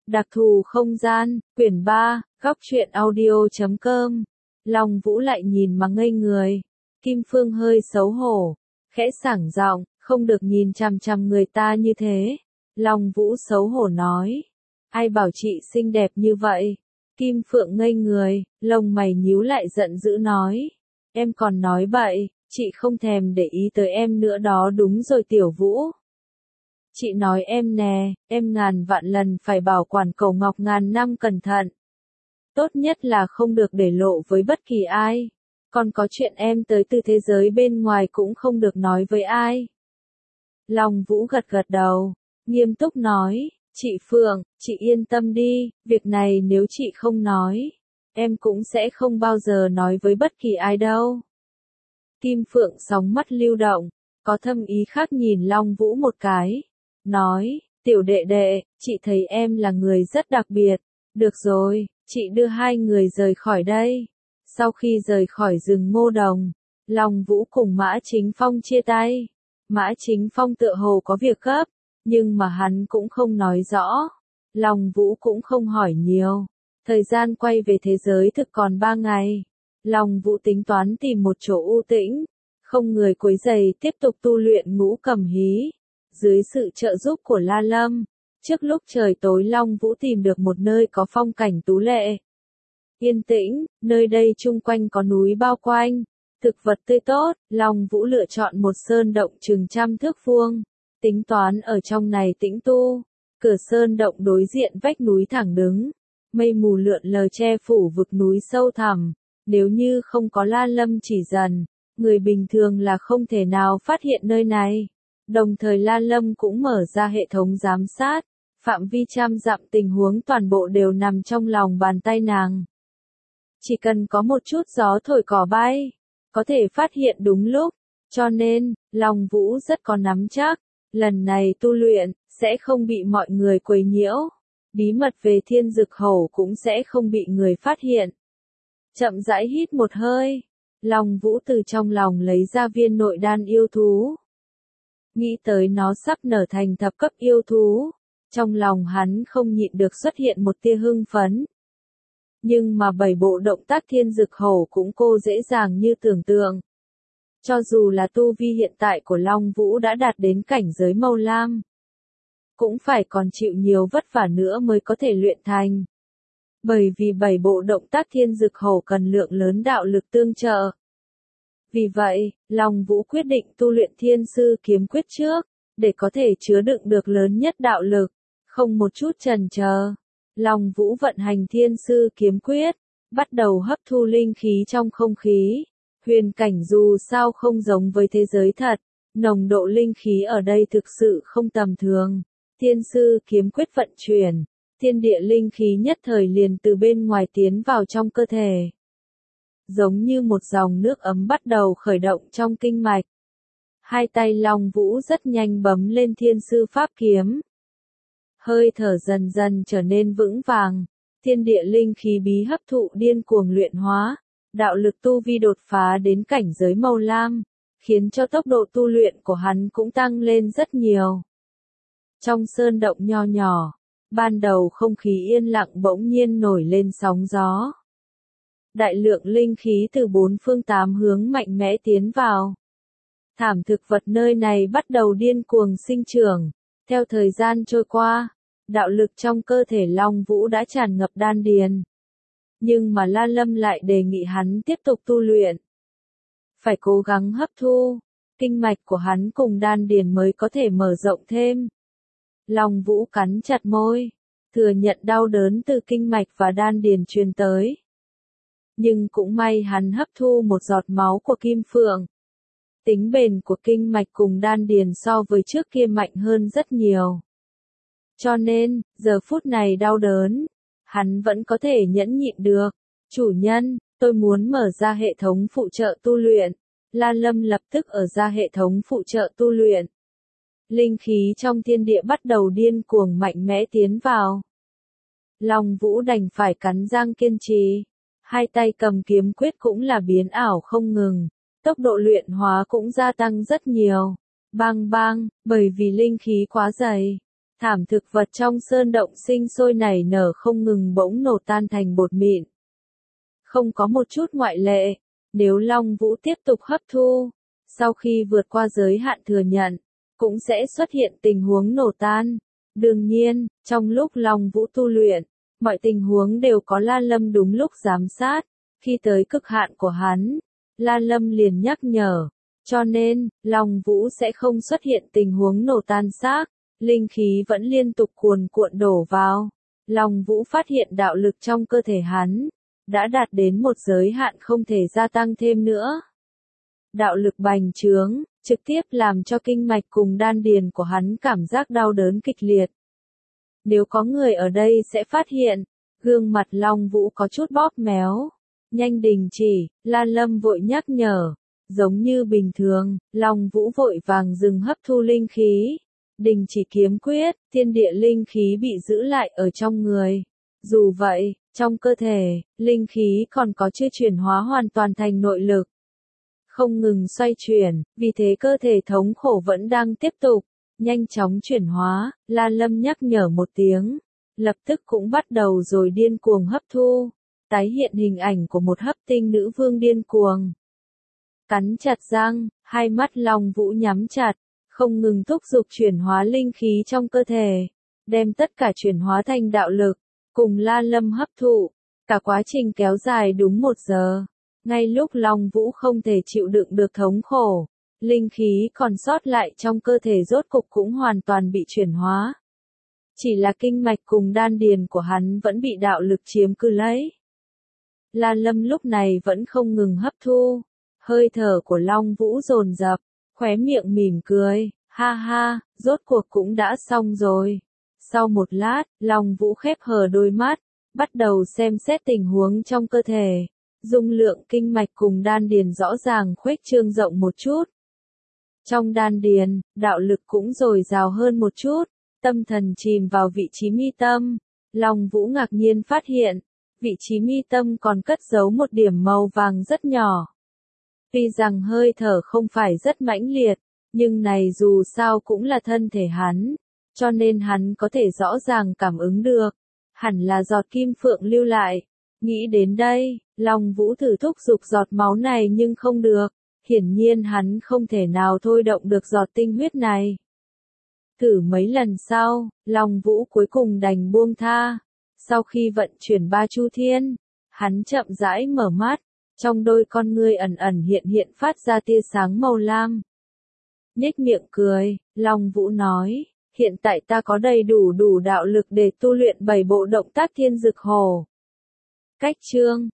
Đặc thù không gian, quyển 3, góc truyện audio.com. Long Vũ lại nhìn mà ngây người. Kim Phương hơi xấu hổ, khẽ sảng giọng, không được nhìn chằm chằm người ta như thế. Long Vũ xấu hổ nói, ai bảo chị xinh đẹp như vậy? Kim Phượng ngây người, lông mày nhíu lại giận dữ nói, em còn nói bậy, chị không thèm để ý tới em nữa đó đúng rồi Tiểu Vũ. Chị nói em nè, em ngàn vạn lần phải bảo quản Cổ Ngọc ngàn năm cẩn thận. Tốt nhất là không được để lộ với bất kỳ ai. Còn có chuyện em tới từ thế giới bên ngoài cũng không được nói với ai. Long Vũ gật gật đầu, nghiêm túc nói, chị Phượng, chị yên tâm đi, việc này nếu chị không nói, em cũng sẽ không bao giờ nói với bất kỳ ai đâu. Kim Phượng sóng mắt lưu động, có thâm ý khác nhìn Long Vũ một cái. Nói, tiểu đệ đệ, chị thấy em là người rất đặc biệt. Được rồi, chị đưa hai người rời khỏi đây. Sau khi rời khỏi rừng Ngô Đồng, Long Vũ cùng Mã Chính Phong chia tay. Mã Chính Phong tựa hồ có việc gấp, nhưng mà hắn cũng không nói rõ. Long Vũ cũng không hỏi nhiều. Thời gian quay về thế giới thực còn 3 ngày. Long Vũ tính toán tìm một chỗ u tĩnh, không người quấy rầy tiếp tục tu luyện ngũ cầm hí. Dưới sự trợ giúp của La Lâm, trước lúc trời tối Long Vũ tìm được một nơi có phong cảnh tú lệ. Yên tĩnh, nơi đây chung quanh có núi bao quanh, thực vật tươi tốt, Long Vũ lựa chọn một sơn động chừng 100 thước vuông, tính toán ở trong này tĩnh tu. Cửa sơn động đối diện vách núi thẳng đứng, mây mù lượn lờ che phủ vực núi sâu thẳm, nếu như không có La Lâm chỉ dần, người bình thường là không thể nào phát hiện nơi này. Đồng thời La Lâm cũng mở ra hệ thống giám sát, phạm vi 100 dặm tình huống toàn bộ đều nằm trong lòng bàn tay nàng. Chỉ cần có một chút gió thổi cỏ bay, có thể phát hiện đúng lúc, cho nên, Long Vũ rất có nắm chắc, lần này tu luyện, sẽ không bị mọi người quấy nhiễu, bí mật về Thiên Dực Hầu cũng sẽ không bị người phát hiện. Chậm rãi hít một hơi, Long Vũ từ trong lòng lấy ra viên nội đan yêu thú. Nghĩ tới nó sắp nở thành thập cấp yêu thú, trong lòng hắn không nhịn được xuất hiện một tia hưng phấn. Nhưng mà 7 bộ động tác Thiên Dực Hầu cũng cô dễ dàng như tưởng tượng. Cho dù là tu vi hiện tại của Long Vũ đã đạt đến cảnh giới màu lam, cũng phải còn chịu nhiều vất vả nữa mới có thể luyện thành. Bởi vì 7 bộ động tác Thiên Dực Hầu cần lượng lớn đạo lực tương trợ. Vì vậy, Long Vũ quyết định tu luyện Thiên Sư Kiếm Quyết trước, để có thể chứa đựng được lớn nhất đạo lực, không một chút chần chờ. Long Vũ vận hành Thiên Sư Kiếm Quyết, bắt đầu hấp thu linh khí trong không khí. Huyền cảnh dù sao không giống với thế giới thật, nồng độ linh khí ở đây thực sự không tầm thường. Thiên Sư Kiếm Quyết vận chuyển, thiên địa linh khí nhất thời liền từ bên ngoài tiến vào trong cơ thể. Giống như một dòng nước ấm bắt đầu khởi động trong kinh mạch. Hai tay Long Vũ rất nhanh bấm lên Thiên Sư Pháp Kiếm. Hơi thở dần dần trở nên vững vàng, thiên địa linh khí bí hấp thụ điên cuồng luyện hóa, đạo lực tu vi đột phá đến cảnh giới màu lam, khiến cho tốc độ tu luyện của hắn cũng tăng lên rất nhiều. Trong sơn động nho nhỏ, ban đầu không khí yên lặng bỗng nhiên nổi lên sóng gió. Đại lượng linh khí từ 4 phương 8 hướng mạnh mẽ tiến vào. Thảm thực vật nơi này bắt đầu điên cuồng sinh trưởng. Theo thời gian trôi qua, đạo lực trong cơ thể Long Vũ đã tràn ngập đan điền. Nhưng mà La Lâm lại đề nghị hắn tiếp tục tu luyện. Phải cố gắng hấp thu, kinh mạch của hắn cùng đan điền mới có thể mở rộng thêm. Long Vũ cắn chặt môi, thừa nhận đau đớn từ kinh mạch và đan điền truyền tới. Nhưng cũng may hắn hấp thu một giọt máu của Kim Phượng. Tính bền của kinh mạch cùng đan điền so với trước kia mạnh hơn rất nhiều. Cho nên, giờ phút này đau đớn, hắn vẫn có thể nhẫn nhịn được. Chủ nhân, tôi muốn mở ra hệ thống phụ trợ tu luyện. La Lâm lập tức ở ra hệ thống phụ trợ tu luyện. Linh khí trong thiên địa bắt đầu điên cuồng mạnh mẽ tiến vào. Long Vũ đành phải cắn răng kiên trì. Hai tay cầm kiếm quyết cũng là biến ảo không ngừng. Tốc độ luyện hóa cũng gia tăng rất nhiều. Bang bang, bởi vì linh khí quá dày. Thảm thực vật trong sơn động sinh sôi nảy nở không ngừng bỗng nổ tan thành bột mịn. Không có một chút ngoại lệ, nếu Long Vũ tiếp tục hấp thu, sau khi vượt qua giới hạn thừa nhận, cũng sẽ xuất hiện tình huống nổ tan. Đương nhiên, trong lúc Long Vũ tu luyện, mọi tình huống đều có La Lâm đúng lúc giám sát, khi tới cực hạn của hắn, La Lâm liền nhắc nhở, cho nên, Long Vũ sẽ không xuất hiện tình huống nổ tan xác, linh khí vẫn liên tục cuồn cuộn đổ vào. Long Vũ phát hiện đạo lực trong cơ thể hắn đã đạt đến một giới hạn không thể gia tăng thêm nữa. Đạo lực bành trướng, trực tiếp làm cho kinh mạch cùng đan điền của hắn cảm giác đau đớn kịch liệt. Nếu có người ở đây sẽ phát hiện, gương mặt Long Vũ có chút bóp méo. Nhanh đình chỉ, La Lâm vội nhắc nhở. Giống như bình thường, Long Vũ vội vàng dừng hấp thu linh khí. Đình chỉ kiếm quyết, thiên địa linh khí bị giữ lại ở trong người. Dù vậy, trong cơ thể, linh khí còn có chưa chuyển hóa hoàn toàn thành nội lực. Không ngừng xoay chuyển, vì thế cơ thể thống khổ vẫn đang tiếp tục, nhanh chóng chuyển hóa. La Lâm nhắc nhở một tiếng, lập tức cũng bắt đầu rồi điên cuồng hấp thu, tái hiện hình ảnh của một hấp tinh nữ vương điên cuồng. Cắn chặt răng, hai mắt Long Vũ nhắm chặt, không ngừng thúc giục chuyển hóa linh khí trong cơ thể, đem tất cả chuyển hóa thành đạo lực, cùng La Lâm hấp thụ. Cả quá trình kéo dài đúng 1 giờ. Ngay lúc Long Vũ không thể chịu đựng được thống khổ, linh khí còn sót lại trong cơ thể rốt cục cũng hoàn toàn bị chuyển hóa. Chỉ là kinh mạch cùng đan điền của hắn vẫn bị đạo lực chiếm cứ lấy. La Lâm lúc này vẫn không ngừng hấp thu, hơi thở của Long Vũ dồn dập, khóe miệng mỉm cười, ha ha, rốt cuộc cũng đã xong rồi. Sau một lát, Long Vũ khép hờ đôi mắt, bắt đầu xem xét tình huống trong cơ thể. Dung lượng kinh mạch cùng đan điền rõ ràng khuếch trương rộng một chút. Trong đan điền, đạo lực cũng dồi dào hơn một chút, tâm thần chìm vào vị trí mi tâm. Long Vũ ngạc nhiên phát hiện, vị trí mi tâm còn cất giấu một điểm màu vàng rất nhỏ. Tuy rằng hơi thở không phải rất mãnh liệt, nhưng này dù sao cũng là thân thể hắn, cho nên hắn có thể rõ ràng cảm ứng được. Hẳn là giọt kim phượng lưu lại. Nghĩ đến đây, Long Vũ thử thúc giục giọt máu này nhưng không được. Hiển nhiên hắn không thể nào thôi động được giọt tinh huyết này. Thử mấy lần sau, Long Vũ cuối cùng đành buông tha. Sau khi vận chuyển 3 chu thiên, hắn chậm rãi mở mắt, trong đôi con ngươi ẩn ẩn hiện hiện phát ra tia sáng màu lam. Nhếch miệng cười, Long Vũ nói, hiện tại ta có đầy đủ đạo lực để tu luyện 7 bộ động tác thiên dực hồ. Cách chương